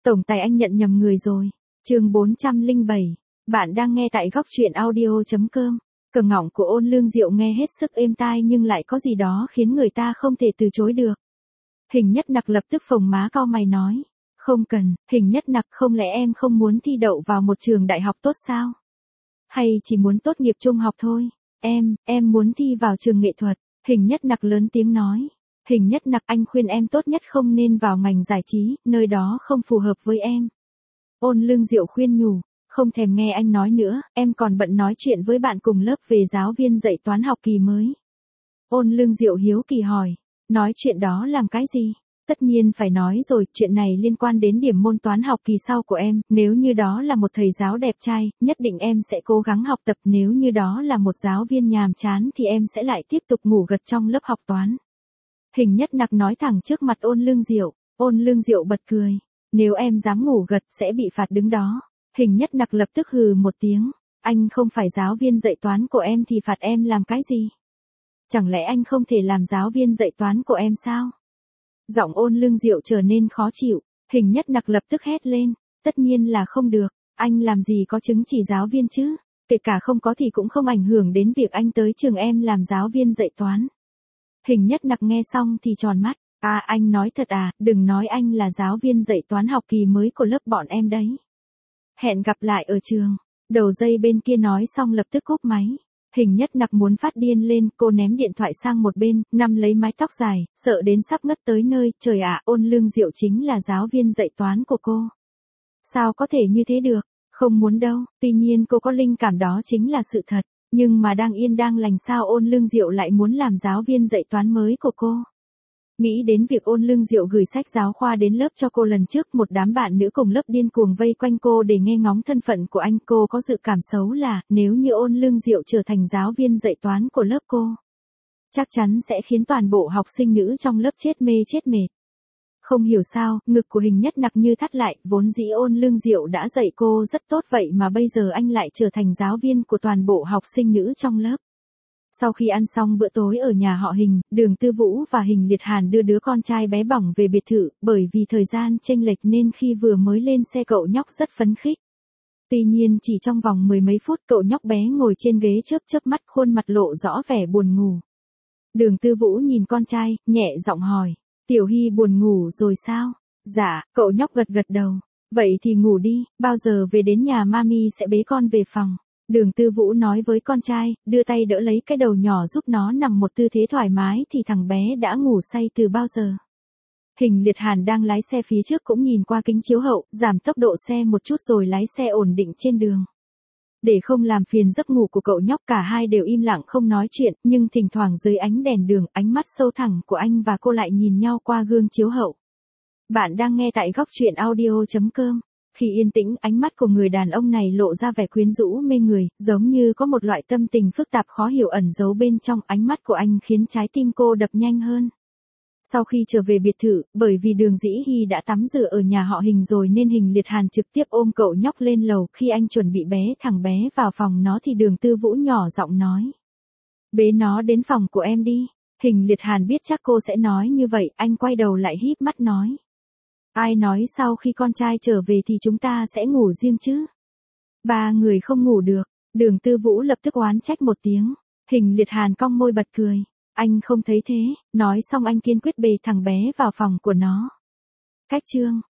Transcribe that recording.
Tổng tài anh nhận nhầm người rồi. Chương 407. Bạn đang nghe tại góc truyện audio.com. Cờ ngọng của Ôn Lương Diệu nghe hết sức êm tai nhưng lại có gì đó khiến người ta không thể từ chối được. Hình Nhất Nặc lập tức phồng má cau mày nói. Không cần, Hình Nhất Nặc, không lẽ em không muốn thi đậu vào một trường đại học tốt sao? Hay chỉ muốn tốt nghiệp trung học thôi? Em muốn thi vào trường nghệ thuật. Hình Nhất Nặc lớn tiếng nói. Hình Nhất Nặc, anh khuyên em tốt nhất không nên vào ngành giải trí, nơi đó không phù hợp với em. Ôn Lương Diệu khuyên nhủ. Không thèm nghe anh nói nữa, em còn bận nói chuyện với bạn cùng lớp về giáo viên dạy toán học kỳ mới. Ôn Lương Diệu hiếu kỳ hỏi. Nói chuyện đó làm cái gì? Tất nhiên phải nói rồi, chuyện này liên quan đến điểm môn toán học kỳ sau của em, nếu như đó là một thầy giáo đẹp trai, nhất định em sẽ cố gắng học tập, nếu như đó là một giáo viên nhàm chán thì em sẽ lại tiếp tục ngủ gật trong lớp học toán. Hình Nhất Nặc nói thẳng trước mặt Ôn Lương Diệu. Ôn Lương Diệu bật cười. Nếu em dám ngủ gật sẽ bị phạt đứng đó. Hình Nhất Nặc lập tức hừ một tiếng. Anh không phải giáo viên dạy toán của em thì phạt em làm cái gì? Chẳng lẽ anh không thể làm giáo viên dạy toán của em sao? Giọng Ôn Lương Diệu trở nên khó chịu. Hình Nhất Nặc lập tức hét lên. Tất nhiên là không được. Anh làm gì có chứng chỉ giáo viên chứ? Kể cả không có thì cũng không ảnh hưởng đến việc anh tới trường em làm giáo viên dạy toán. Hình Nhất Nặc nghe xong thì tròn mắt. À, anh nói thật à? Đừng nói anh là giáo viên dạy toán học kỳ mới của lớp bọn em đấy. Hẹn gặp lại ở trường. Đầu dây bên kia nói xong lập tức cúp máy. Hình Nhất Nặc muốn phát điên lên, cô ném điện thoại sang một bên, nắm lấy mái tóc dài, sợ đến sắp ngất tới nơi. Trời ạ, Ôn Lương Diệu chính là giáo viên dạy toán của cô. Sao có thể như thế được? Không muốn đâu, tuy nhiên cô có linh cảm đó chính là sự thật. Nhưng mà đang yên đang lành sao Ôn Lương Diệu lại muốn làm giáo viên dạy toán mới của cô? Nghĩ đến việc Ôn Lương Diệu gửi sách giáo khoa đến lớp cho cô lần trước, một đám bạn nữ cùng lớp điên cuồng vây quanh cô để nghe ngóng thân phận của anh, cô có dự cảm xấu là, nếu như Ôn Lương Diệu trở thành giáo viên dạy toán của lớp cô, chắc chắn sẽ khiến toàn bộ học sinh nữ trong lớp chết mê chết mệt. Không hiểu sao, ngực của Hình Nhất Nặc như thắt lại, vốn dĩ Ôn Lương Diệu đã dạy cô rất tốt vậy mà bây giờ anh lại trở thành giáo viên của toàn bộ học sinh nữ trong lớp. Sau khi ăn xong bữa tối ở nhà họ Hình, Đường Tư Vũ và Hình Liệt Hàn đưa đứa con trai bé bỏng về biệt thự, bởi vì thời gian chênh lệch nên khi vừa mới lên xe cậu nhóc rất phấn khích. Tuy nhiên chỉ trong vòng mười mấy phút cậu nhóc bé ngồi trên ghế chớp chớp mắt, khuôn mặt lộ rõ vẻ buồn ngủ. Đường Tư Vũ nhìn con trai, nhẹ giọng hỏi, Tiểu Hy buồn ngủ rồi sao? Dạ, cậu nhóc gật gật đầu. Vậy thì ngủ đi, bao giờ về đến nhà mami sẽ bế con về phòng. Đường Tư Vũ nói với con trai, đưa tay đỡ lấy cái đầu nhỏ giúp nó nằm một tư thế thoải mái thì thằng bé đã ngủ say từ bao giờ. Hình Liệt Hàn đang lái xe phía trước cũng nhìn qua kính chiếu hậu, giảm tốc độ xe một chút rồi lái xe ổn định trên đường. Để không làm phiền giấc ngủ của cậu nhóc, cả hai đều im lặng không nói chuyện, nhưng thỉnh thoảng dưới ánh đèn đường, ánh mắt sâu thẳm của anh và cô lại nhìn nhau qua gương chiếu hậu. Bạn đang nghe tại góc truyện audio.com. Khi yên tĩnh, ánh mắt của người đàn ông này lộ ra vẻ quyến rũ mê người, giống như có một loại tâm tình phức tạp khó hiểu ẩn giấu bên trong. Ánh mắt của anh khiến trái tim cô đập nhanh hơn. Sau khi trở về biệt thự, bởi vì Đường Dĩ Hy đã tắm rửa ở nhà họ Hình rồi nên Hình Liệt Hàn trực tiếp ôm cậu nhóc lên lầu. Khi anh chuẩn bị bế thằng bé vào phòng nó thì Đường Tư Vũ nhỏ giọng nói. Bế nó đến phòng của em đi. Hình Liệt Hàn biết chắc cô sẽ nói như vậy, anh quay đầu lại híp mắt nói. Ai nói sau khi con trai trở về thì chúng ta sẽ ngủ riêng chứ? Ba người không ngủ được. Đường Tư Vũ lập tức oán trách một tiếng. Hình Liệt Hàn cong môi bật cười. Anh không thấy thế. Nói xong anh kiên quyết bế thằng bé vào phòng của nó. Cách chương